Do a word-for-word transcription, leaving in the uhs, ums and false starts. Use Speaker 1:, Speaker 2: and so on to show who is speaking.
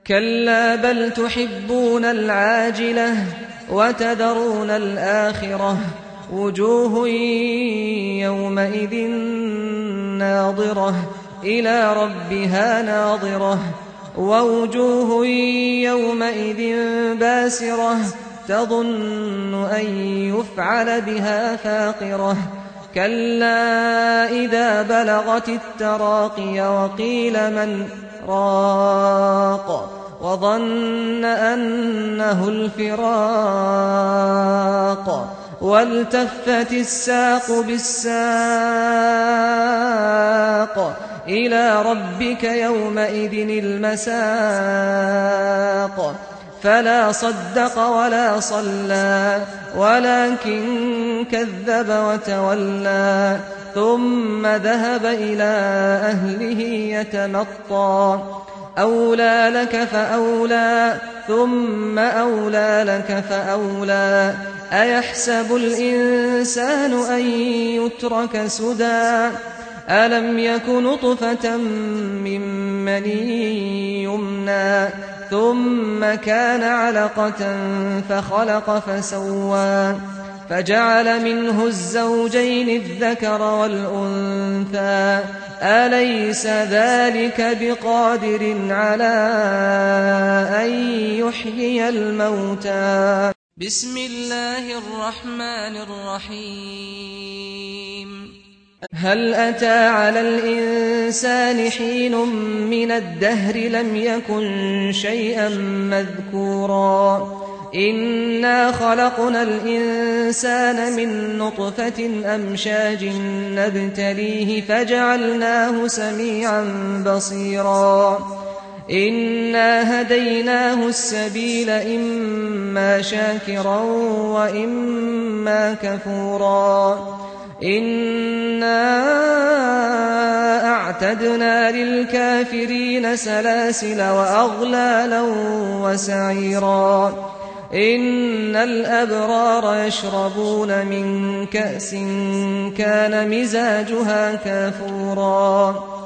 Speaker 1: كلا بل تحبون العاجلة وتذرون الآخرة وجوه يومئذ ناظرة إلى ربها ناظرة ووجوه يومئذ باسرة تظن أن يفعل بها فاقرة كلا إذا بلغت التراقي وقيل من راق وظن أنه الفراق والتفت الساق بالساق إلى ربك يومئذ المساق فلا صدق ولا صلى ولكن كذب وتولى ثم ذهب إلى أهله يتمطى أولى لك فأولى ثم أولى لك فأولى أيحسب الإنسان أن يترك سدى ألم يك نطفة من مني يمنى ثم كان علقة فخلق فسوى فجعل منه الزوجين الذكر والأنثى أليس ذلك بقادر على أن يحيي الموتى
Speaker 2: بسم الله الرحمن الرحيم
Speaker 1: هل أتى على الإنسان حين من الدهر لم يكن شيئا مذكورا إنا خلقنا الإنسان من نطفة أمشاج نبتليه فجعلناه سميعا بصيرا إنا هديناه السبيل إما شاكرا وإما كفورا إنا أعتدنا للكافرين سلاسل وأغلالا وسعيرا إن الأبرار يشربون من كأس كان مزاجها كافورا